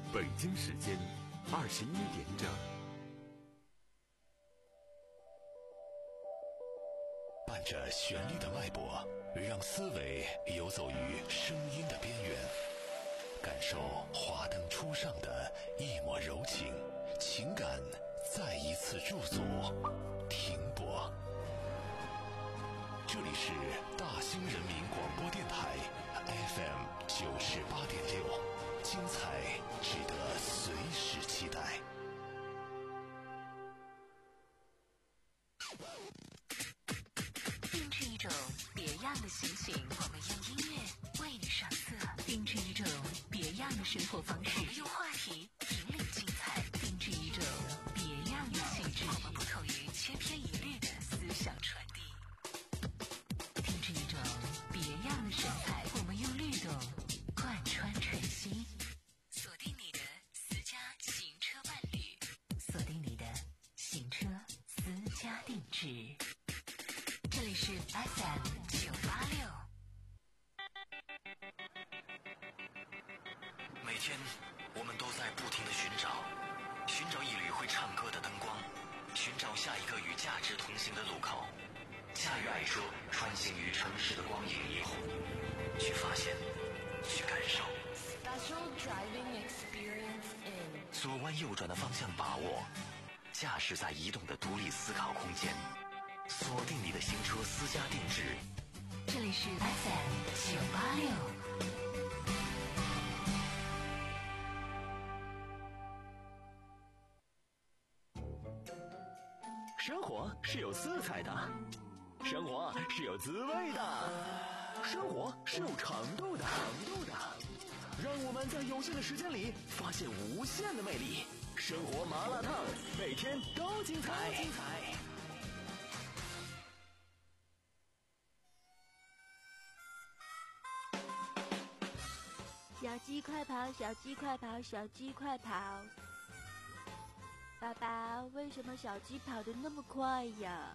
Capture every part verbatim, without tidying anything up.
北京时间二十一点整。 伴着旋律的脉搏，让思维游走于声音的边缘，感受华灯初上的一抹柔情，情感再一次驻足停泊。这里是大兴人民广播电台 F M 九十八点六，精彩值得随时期待。 定制一种别样的心情，我们用音乐为你上色；定制一种别样的生活方式，我们用话题引领精彩；定制一种别样的气质，我们不同于千篇一律的思想传递；定制一种别样的神采，我们用律动贯穿晨曦。锁定你的私家行车伴侣，锁定你的行车私家定制。这里是 F M 九八六。 每天我们都在不停地寻找，寻找一缕会唱歌的灯光，寻找下一个与价值同行的路口。驾驭爱车，穿行于城市的光影霓虹，去发现，去感受。 Special driving experience in 左弯右转的方向把握，驾驶在移动的独立思考空间。锁定你的行车私家定制， 这里是 F M 九八六。 生活是有色彩的，生活是有滋味的，生活是有长度的，长度的。让我们在有限的时间里发现无限的魅力。生活麻辣烫，每天都精彩，精彩。 小鸡快跑，小鸡快跑，小鸡快跑！爸爸，为什么小鸡跑得那么快呀？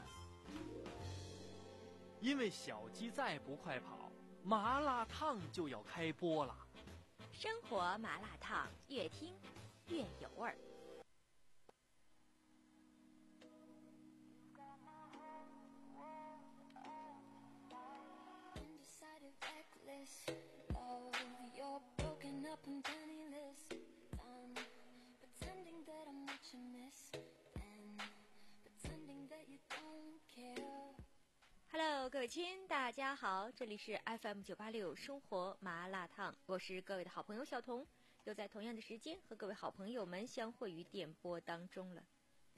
因为小鸡再不快跑，麻辣烫就要开播了。 生活麻辣烫，越听越有味儿。Hello， 各位亲，大家好，这里是 F M 九八六生活麻辣烫，我是各位的好朋友小彤，又在同样的时间和各位好朋友们相会于电波当中了。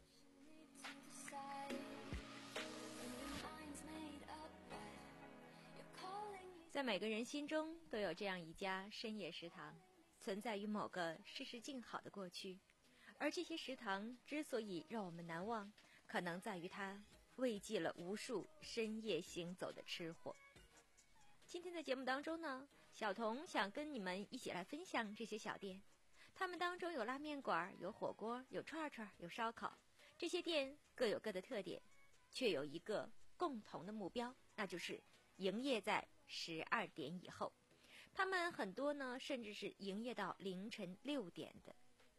在每个人心中都有这样一家深夜食堂，存在于某个世事静好的过去，而这些食堂之所以让我们难忘，可能在于它慰藉了无数深夜行走的吃货。今天的节目当中呢，小彤想跟你们一起来分享这些小店，他们当中有拉面馆，有火锅，有串串，有烧烤，这些店各有各的特点，却有一个共同的目标，那就是营业在十二点以后。他们很多呢甚至是营业到凌晨六点的。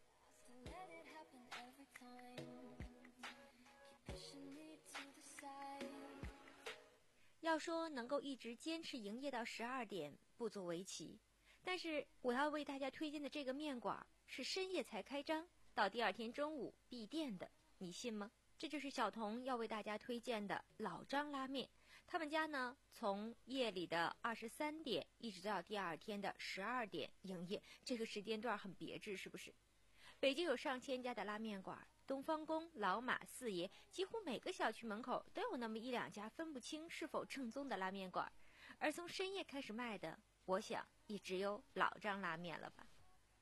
要说能够一直坚持营业到十二点，不足为奇。但是我要为大家推荐的这个面馆是深夜才开张，到第二天中午闭店的，你信吗？这就是小彤要为大家推荐的老张拉面。他们家呢，从夜里的二十三点一直到第二天的十二点营业，这个时间段很别致，是不是？北京有上千家的拉面馆，东方宫、老马、四爷，几乎每个小区门口都有那么一两家分不清是否正宗的拉面馆，而从深夜开始卖的，我想也只有老张拉面了吧。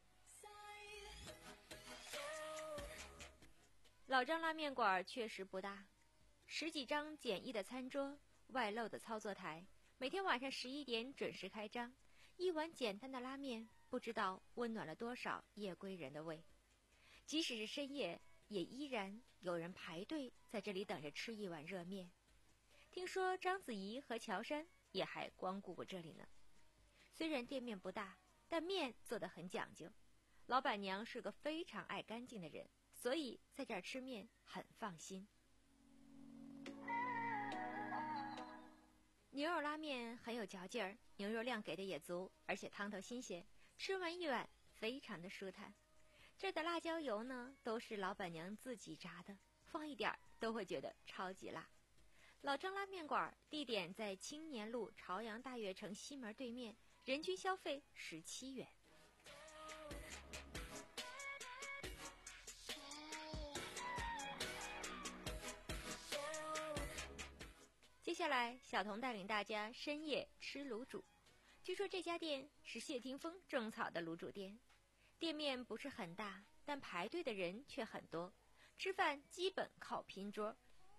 老张拉面馆确实不大，十几张简易的餐桌，外露的操作台，每天晚上十一点准时开张，一碗简单的拉面，不知道温暖了多少夜归人的胃。即使是深夜，也依然有人排队在这里等着吃一碗热面。听说章子怡和乔杉也还光顾过这里呢。虽然店面不大，但面做得很讲究， 老板娘是个非常爱干净的人，所以在这儿吃面很放心。牛肉拉面很有嚼劲儿，牛肉量给的也足，而且汤头新鲜，吃完一碗非常的舒坦。这儿的辣椒油呢，都是老板娘自己炸的，放一点儿都会觉得超级辣。老张拉面馆地点在青年路朝阳大悦城西门对面，人均消费十七元。接下来，小童带领大家深夜吃卤煮。据说这家店是谢霆锋种草的卤煮店，店面不是很大，但排队的人却很多，吃饭基本靠拼桌。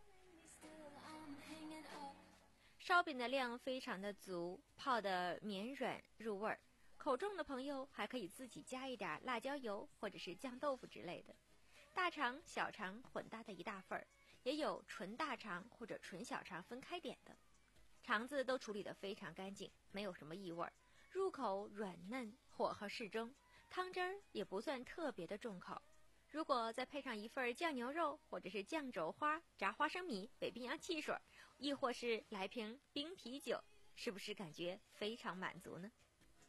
烧饼的量非常的足，泡的绵软入味儿，口重的朋友还可以自己加一点辣椒油或者是酱豆腐之类的。大肠小肠混搭的一大份儿，也有纯大肠或者纯小肠分开点的，肠子都处理得非常干净，没有什么异味，入口软嫩，火候适中，汤汁儿也不算特别的重口。如果再配上一份酱牛肉或者是酱肘花、炸花生米、北冰洋汽水，亦或是来瓶冰啤酒，是不是感觉非常满足呢？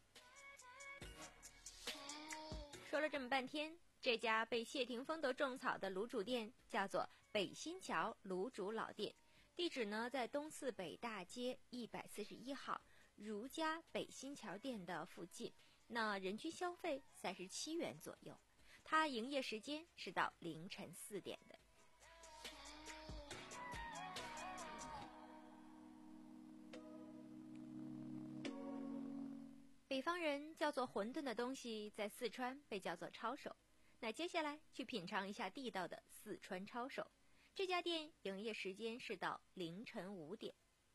说了这么半天，这家被谢霆锋都种草的卤煮店叫做北新桥卤煮老店，地址呢在东四北大街一百四十一号如家北新桥店的附近，那人均消费三十七元左右。它营业时间是到凌晨四点的。北方人叫做馄饨的东西，在四川被叫做抄手。那接下来去品尝一下地道的四川抄手。这家店营业时间是到凌晨五点。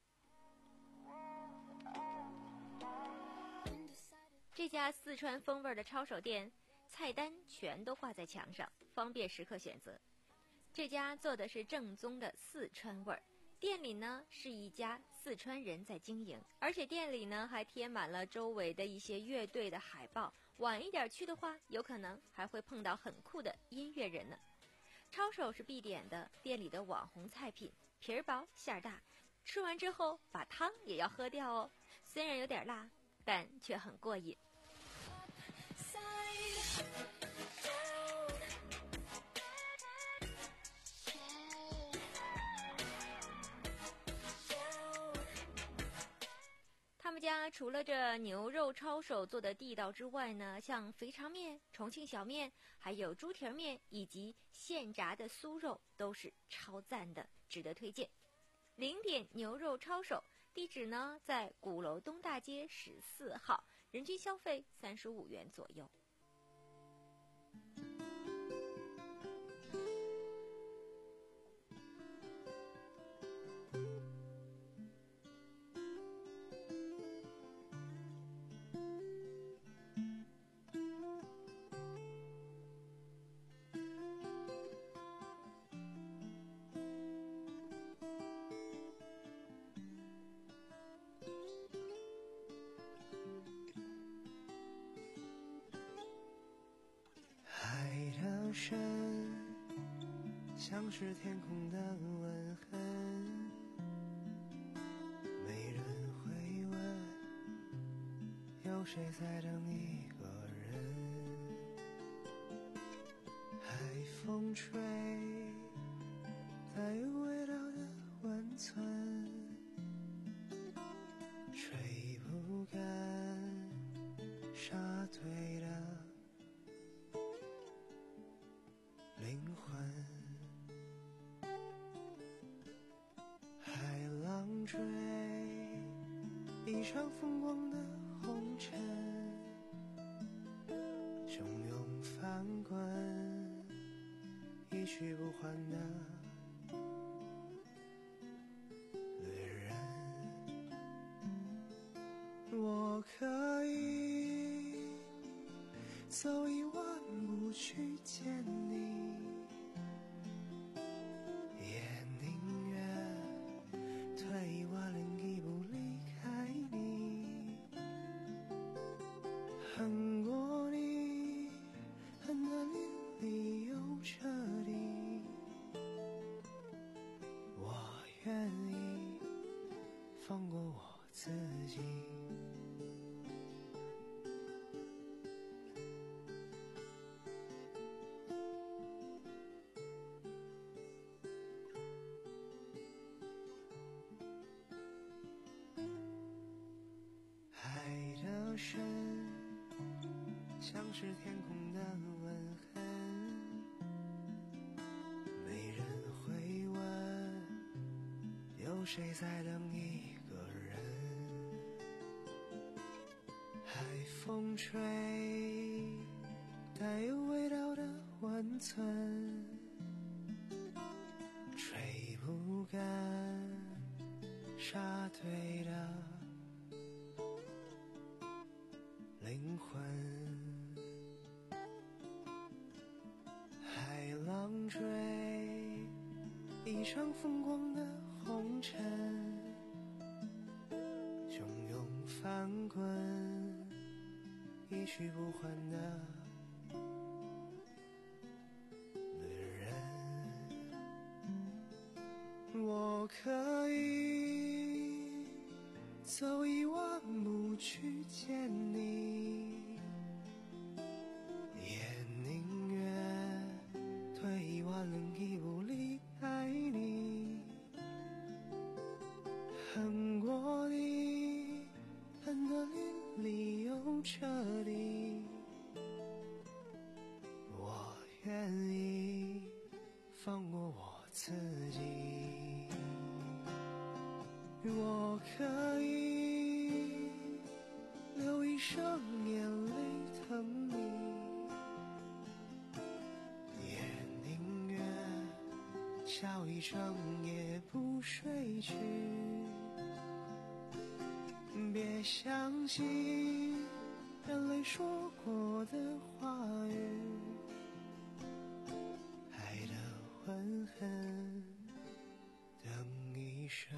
这家四川风味的抄手店，菜单全都挂在墙上，方便食客选择。这家做的是正宗的四川味儿，店里呢是一家四川人在经营，而且店里呢还贴满了周围的一些乐队的海报，晚一点去的话，有可能还会碰到很酷的音乐人呢。抄手是必点的，店里的网红菜品，皮儿薄馅儿大，吃完之后把汤也要喝掉哦，虽然有点辣，但却很过瘾。他们家除了这牛肉抄手做的地道之外呢，像肥肠面、重庆小面，还有猪蹄儿面以及现炸的酥肉都是超赞的，值得推荐。零点牛肉抄手，地址呢在鼓楼东大街十四号，人均消费三十五元左右。 深像是天空的吻痕，没人会问有谁在等一个人。海风吹带有味道的温存，吹不干沙堆的灵魂，海浪追一场风光的红尘，汹涌翻滚一去不还的旅人。我可以走一万步去见你，也宁愿退一万零一步离开你，恨过你神，像是天空的吻痕，没人会问有谁在等一个人。海风吹带有味道的温存，吹不干沙堆的灵魂。海浪追一场风光的红尘，汹涌翻滚一去不还的旅人。我可以走一万步去见你，也宁愿退一万零一步离开你。恨过你，恨得连理由彻底，我愿意放过我自己。我可以流一生眼泪疼你，也宁愿笑一整夜不睡去。别相信人类说过的话语，爱的吻痕等一生。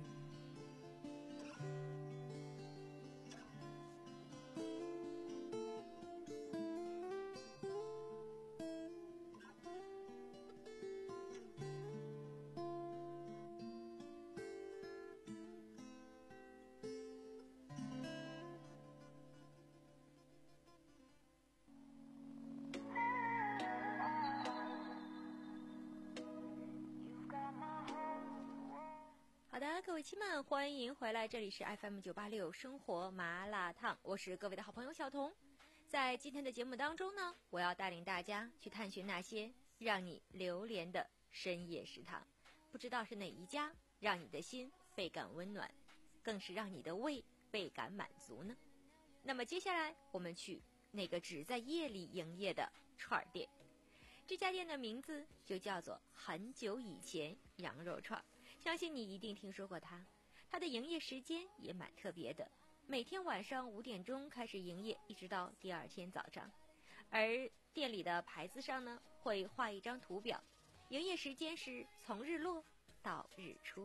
好的，各位亲们，欢迎回来，这里是 F M 九八六生活麻辣烫，我是各位的好朋友小彤。在今天的节目当中呢，我要带领大家去探寻那些让你流连的深夜食堂，不知道是哪一家让你的心倍感温暖，更是让你的胃倍感满足呢？那么接下来我们去那个只在夜里营业的串店，这家店的名字就叫做很久以前羊肉串，相信你一定听说过它。它的营业时间也蛮特别的，每天晚上五点钟开始营业，一直到第二天早上。而店里的牌子上呢，会画一张图表，营业时间是从日落到日出。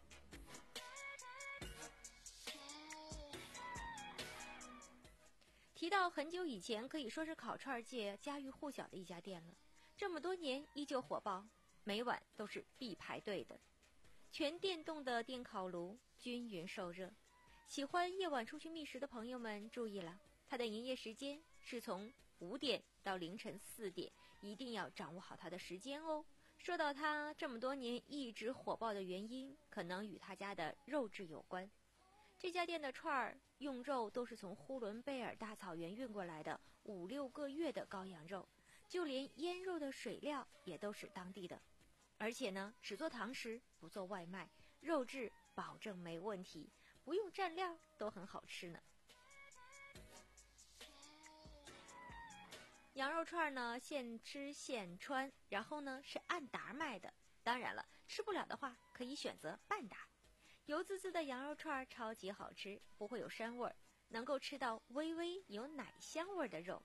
提到很久以前，可以说是烤串界家喻户晓的一家店了，这么多年依旧火爆，每晚都是必排队的。全电动的电烤炉均匀受热，喜欢夜晚出去觅食的朋友们注意了，它的营业时间是从五点到凌晨四点，一定要掌握好它的时间哦。说到它这么多年一直火爆的原因，可能与他家的肉质有关。这家店的串儿用肉都是从呼伦贝尔大草原运过来的五六个月的羔羊肉，就连腌肉的水料也都是当地的，而且呢，只做堂食不做外卖，肉质保证没问题，不用蘸料都很好吃呢。羊肉串呢，现吃现穿，然后呢是按打卖的，当然了，吃不了的话可以选择半打。油滋滋的羊肉串超级好吃，不会有膻味儿，能够吃到微微有奶香味的肉。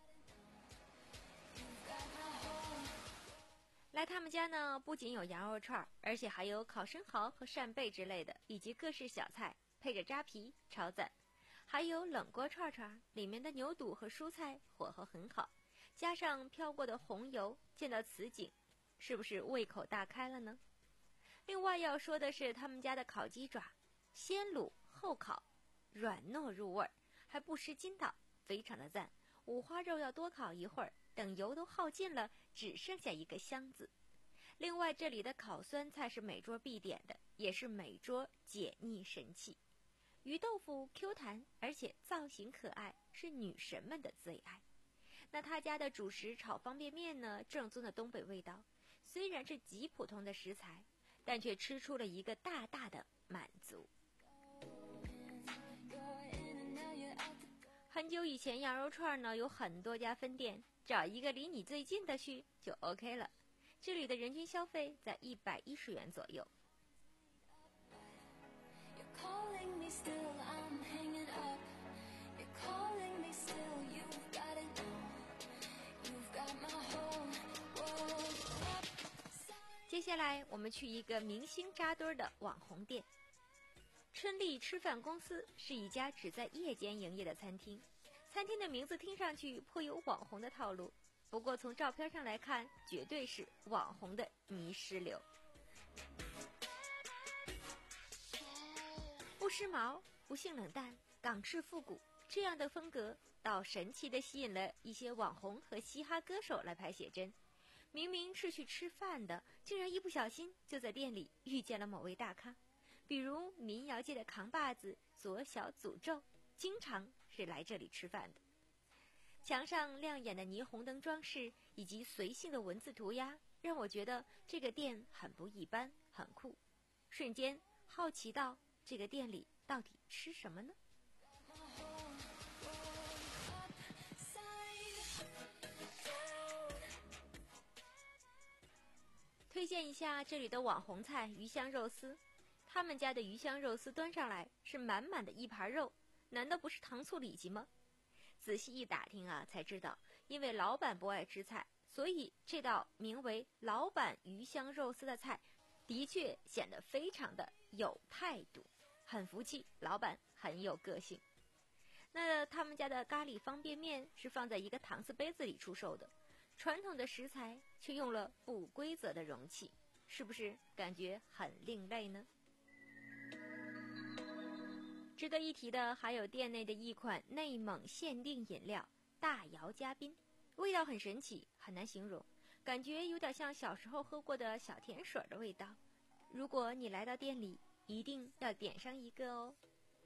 来他们家呢，不仅有羊肉串，而且还有烤生蚝和扇贝之类的，以及各式小菜，配着扎皮，超赞。还有冷锅串串，里面的牛肚和蔬菜火候很好，加上飘过的红油，见到此景，是不是胃口大开了呢？另外要说的是他们家的烤鸡爪，先卤后烤，软糯入味，还不失筋道，非常的赞。五花肉要多烤一会儿，等油都耗尽了，只剩下一个香字。另外这里的烤酸菜是每桌必点的，也是每桌解腻神器。 鱼豆腐 Q 弹，而且造型可爱，是女神们的最爱。那他家的主食炒方便面呢，正宗的东北味道，虽然是极普通的食材，但却吃出了一个大大的满足。很久以前，羊肉串呢有很多家分店，找一个离你最近的去就 OK 了。这里的人均消费在一百一十元左右。接下来我们去一个明星扎堆的网红店。春丽吃饭公司是一家只在夜间营业的餐厅，餐厅的名字听上去颇有网红的套路，不过从照片上来看，绝对是网红的泥石流。不时髦，不性冷淡，港式复古，这样的风格倒神奇地吸引了一些网红和嘻哈歌手来拍写真。明明是去吃饭的，竟然一不小心就在店里遇见了某位大咖，比如民谣界的扛把子左小诅咒，经常是来这里吃饭的。墙上亮眼的霓虹灯装饰以及随性的文字涂鸦，让我觉得这个店很不一般，很酷。瞬间好奇到这个店里到底吃什么呢？推荐一下这里的网红菜鱼香肉丝，他们家的鱼香肉丝端上来是满满的一盘肉，难道不是糖醋里脊吗？仔细一打听啊，才知道因为老板不爱吃菜，所以这道名为老板鱼香肉丝的菜的确显得非常的有态度，很服气，老板很有个性。那他们家的咖喱方便面是放在一个搪瓷杯子里出售的，传统的食材却用了不规则的容器，是不是感觉很另类呢？值得一提的还有店内的一款内蒙限定饮料大姚嘉宾，味道很神奇，很难形容，感觉有点像小时候喝过的小甜水的味道。如果你来到店里，一定要点上一个哦。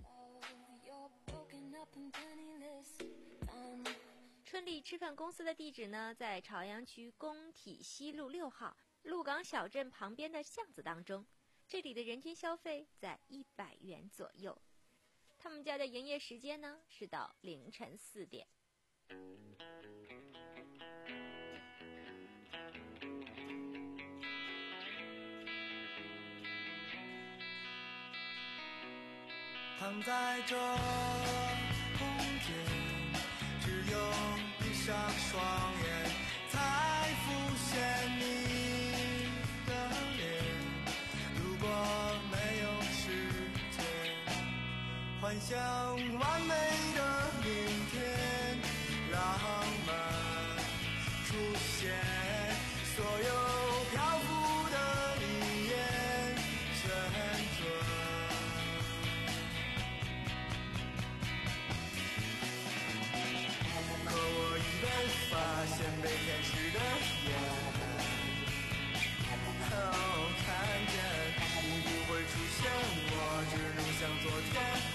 春丽吃饭公司的地址呢，在朝阳区工体西路六号鹿港小镇旁边的巷子当中，这里的人均消费在一百元左右。他们家的营业时间呢是到凌晨四点。 躺在这空间，只有闭上双眼，才浮现你的脸。如果没有时间幻想完美的明天，浪漫出现，所有漂浮的语言旋转。可我已被发现，被天使的眼哦看见，不会出现，我只能像昨天。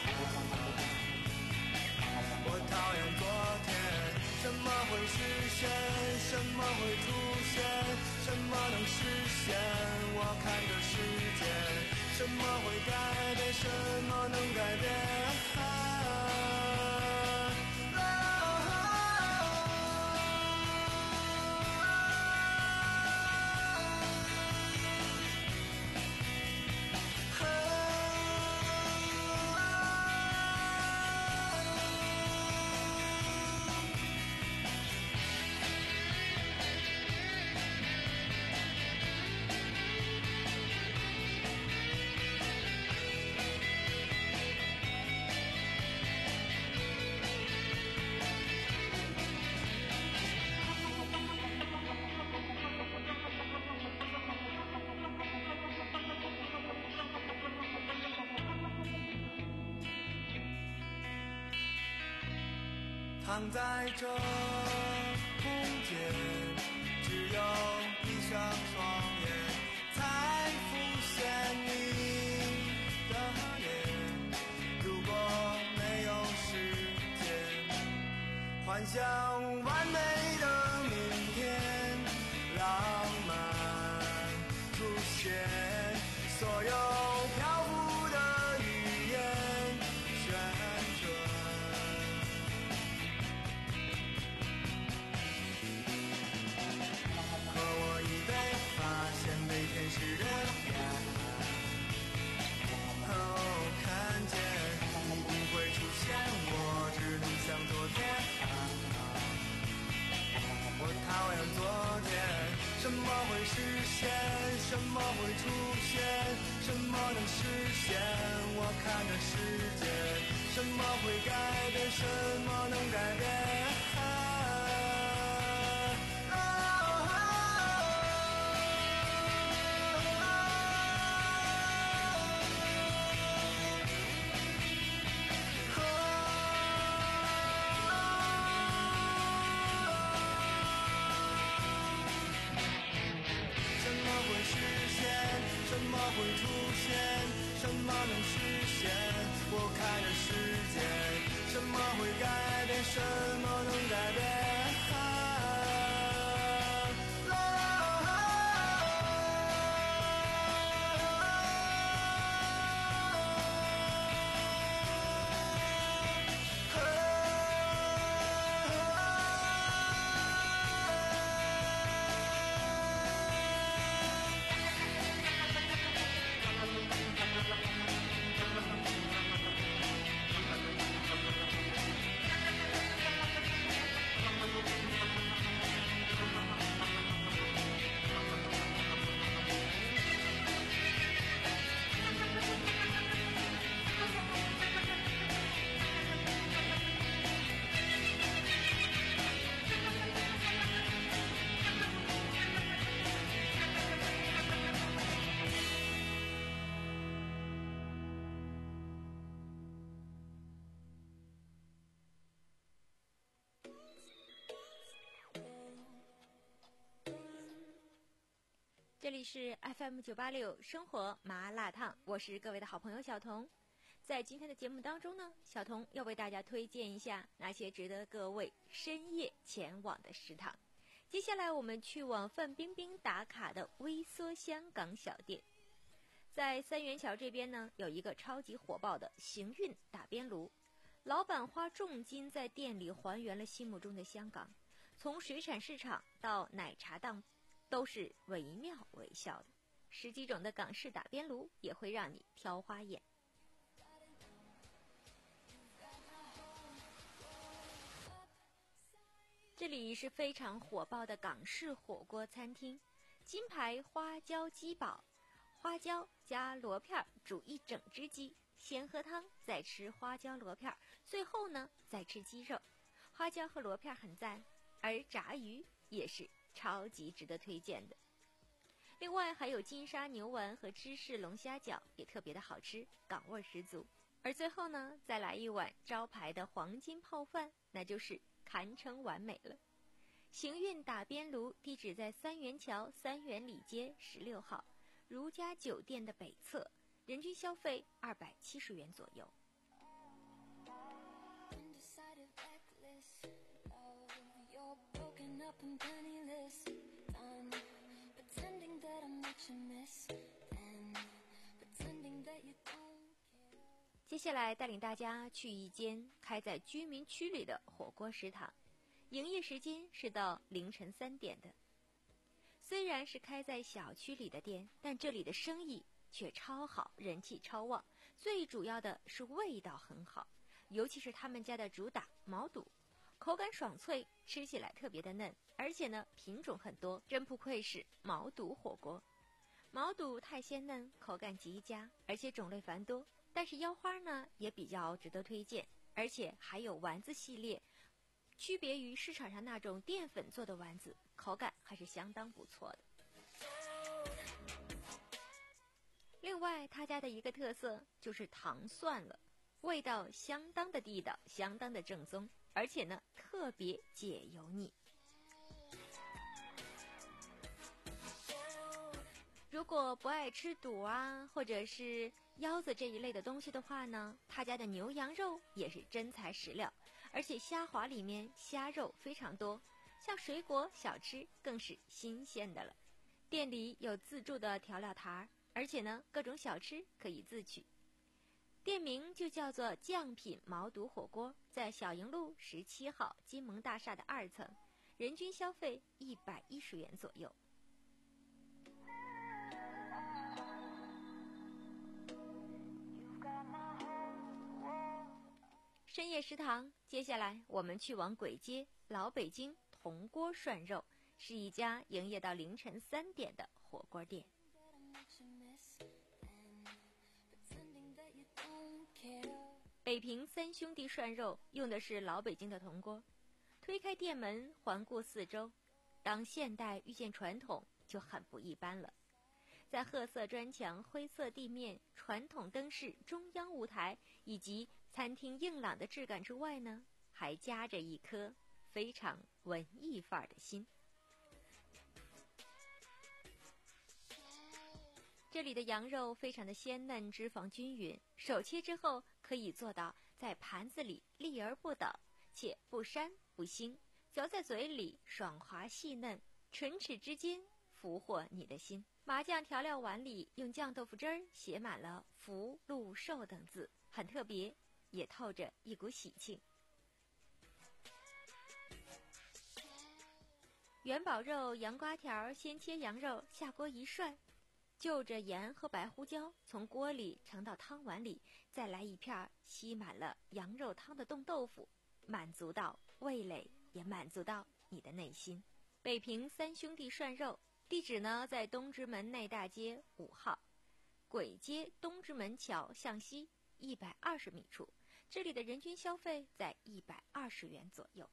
我讨厌昨天，什么会实现？什么会出现？什么能实现？我看着世界，什么会改变？什么能改变？躺在这空间，只有闭上双眼，才浮现你的脸。如果幻想完美的明天，浪漫出现，所有漂浮的语言旋转。喝我一杯，发现被天使的眼。哦，看见你不会出现，我只能像昨天。我讨厌昨天，什么会实现？什么会出现？什么能实现？我看着世界，什么会改变？什么能改变？什么会出现？什么能实现？我看着世界，什么会改变？什么能改变？ 这里是 F M 九八六生活麻辣烫，我是各位的好朋友小童。在今天的节目当中呢，小童要为大家推荐一下那些值得各位深夜前往的食堂。接下来我们去往范冰冰打卡的微缩香港小店。在三元桥这边呢，有一个超级火爆的行运打边炉，老板花重金在店里还原了心目中的香港，从水产市场到奶茶档都是惟妙惟肖的，十几种的港式打边炉也会让你挑花眼。这里是非常火爆的港式火锅餐厅，金牌花椒鸡煲，花椒加螺片煮一整只鸡，先喝汤再吃花椒螺片，最后呢再吃鸡肉。花椒和螺片很赞，而炸鱼也是超级值得推荐的。另外还有金沙牛丸和芝士龙虾饺也特别的好吃，港味十足。而最后呢，再来一碗招牌的黄金泡饭，那就是堪称完美了。行运打边炉地址在三元桥三元里街十六号，如家酒店的北侧，人均消费二百七十元左右。接下来带领大家去一间开在居民区里的火锅食堂，营业时间是到凌晨三点的。虽然是开在小区里的店，但这里的生意却超好，人气超旺。最主要的是味道很好，尤其是他们家的主打毛肚，口感爽脆，吃起来特别的嫩，而且呢品种很多，真不愧是毛肚火锅。毛肚太鲜嫩，口感极佳，而且种类繁多。但是腰花呢也比较值得推荐，而且还有丸子系列，区别于市场上那种淀粉做的丸子，口感还是相当不错的。另外他家的一个特色就是糖蒜了，味道相当的地道，相当的正宗，而且呢特别解油腻。如果不爱吃肚啊或者是腰子这一类的东西的话呢，他家的牛羊肉也是真材实料， 而且虾滑里面虾肉非常多，像水果小吃更是新鲜的了。店里有自助的调料台，而且呢各种小吃可以自取。店名就叫做酱品毛肚火锅，在小营路十七号金盟大厦的二层，人均消费一百一十元左右。深夜食堂，接下来我们去往簋街老北京铜锅涮肉，是一家营业到凌晨三点的火锅店。北平三兄弟涮肉用的是老北京的铜锅。推开店门，环顾四周，当现代遇见传统就很不一般了。在褐色砖墙、灰色地面、传统灯饰、中央舞台以及餐厅硬朗的质感之外呢，还夹着一颗非常文艺范儿的心。这里的羊肉非常的鲜嫩，脂肪均匀，手切之后可以做到在盘子里立而不倒，且不膻不腥，嚼在嘴里爽滑细嫩，唇齿之间俘获你的心。麻酱调料碗里用酱豆腐汁儿写满了福禄寿等字，很特别，也透着一股喜庆。元宝肉、羊瓜条，先切羊肉，下锅一涮，就着盐和白胡椒从锅里盛到汤碗里，再来一片吸满了羊肉汤的冻豆腐，满足到味蕾，也满足到你的内心。北平三兄弟涮肉，地址呢在东直门内大街五号，簋街东直门桥向西一百二十米处，这里的人均消费在一百二十元左右。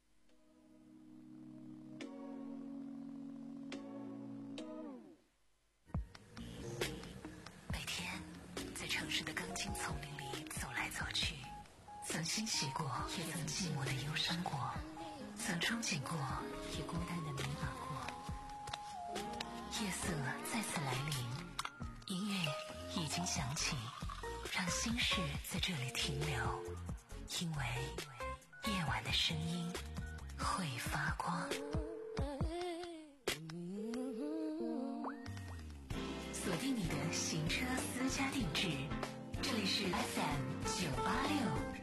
每天在城市的钢筋丛林里走来走去，曾欣喜过，也曾寂寞的忧伤过，曾憧憬过，也孤单的迷茫过。夜色再次来临，音乐已经响起，让心事在这里停留，因为夜晚的声音会发光。锁定你的行车私家定制，这里是 F M 九八六。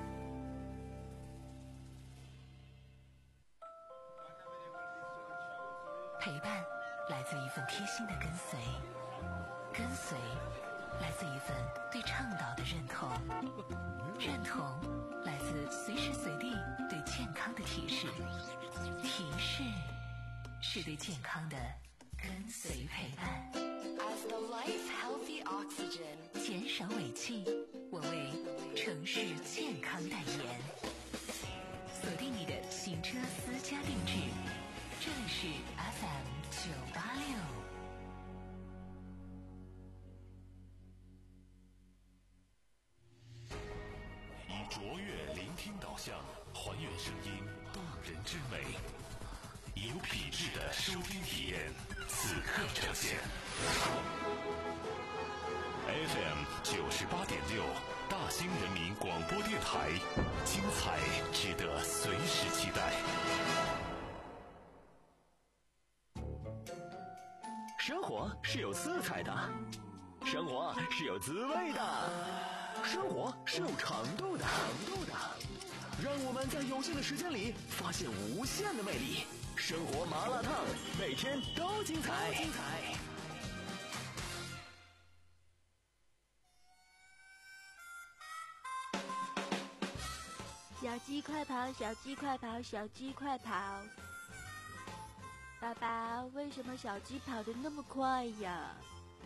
陪伴来自一份贴心的跟随，跟随来自一份对倡导的认同，认同来自随时随地对健康的提示，提示是对健康的跟随陪伴。 As the life healthy oxygen， 减少尾气，我为城市健康代言。锁定你的行车私家定制，这里是 F M 九八六。 以卓越聆听导向，还原声音动人之美，以有品质的收听体验，此刻呈现。F M 九十八点六，大兴人民广播电台，精彩值得随时期待。 生活是有色彩的，生活是有滋味的，生活是有长度的，长度的。让我们在有限的时间里发现无限的魅力。生活麻辣烫，每天都精彩。精彩。 小鸡快跑，小鸡快跑，小鸡快跑！爸爸，为什么小鸡跑得那么快呀？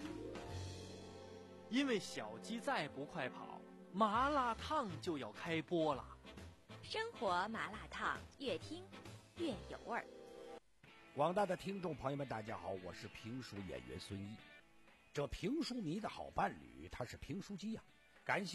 因为小鸡再不快跑，麻辣烫就要开播了。 生活麻辣烫，越听越有味儿。 广大的听众朋友们，大家好，我是评书演员孙一。这评书迷的好伴侣，他是评书机呀、啊。感谢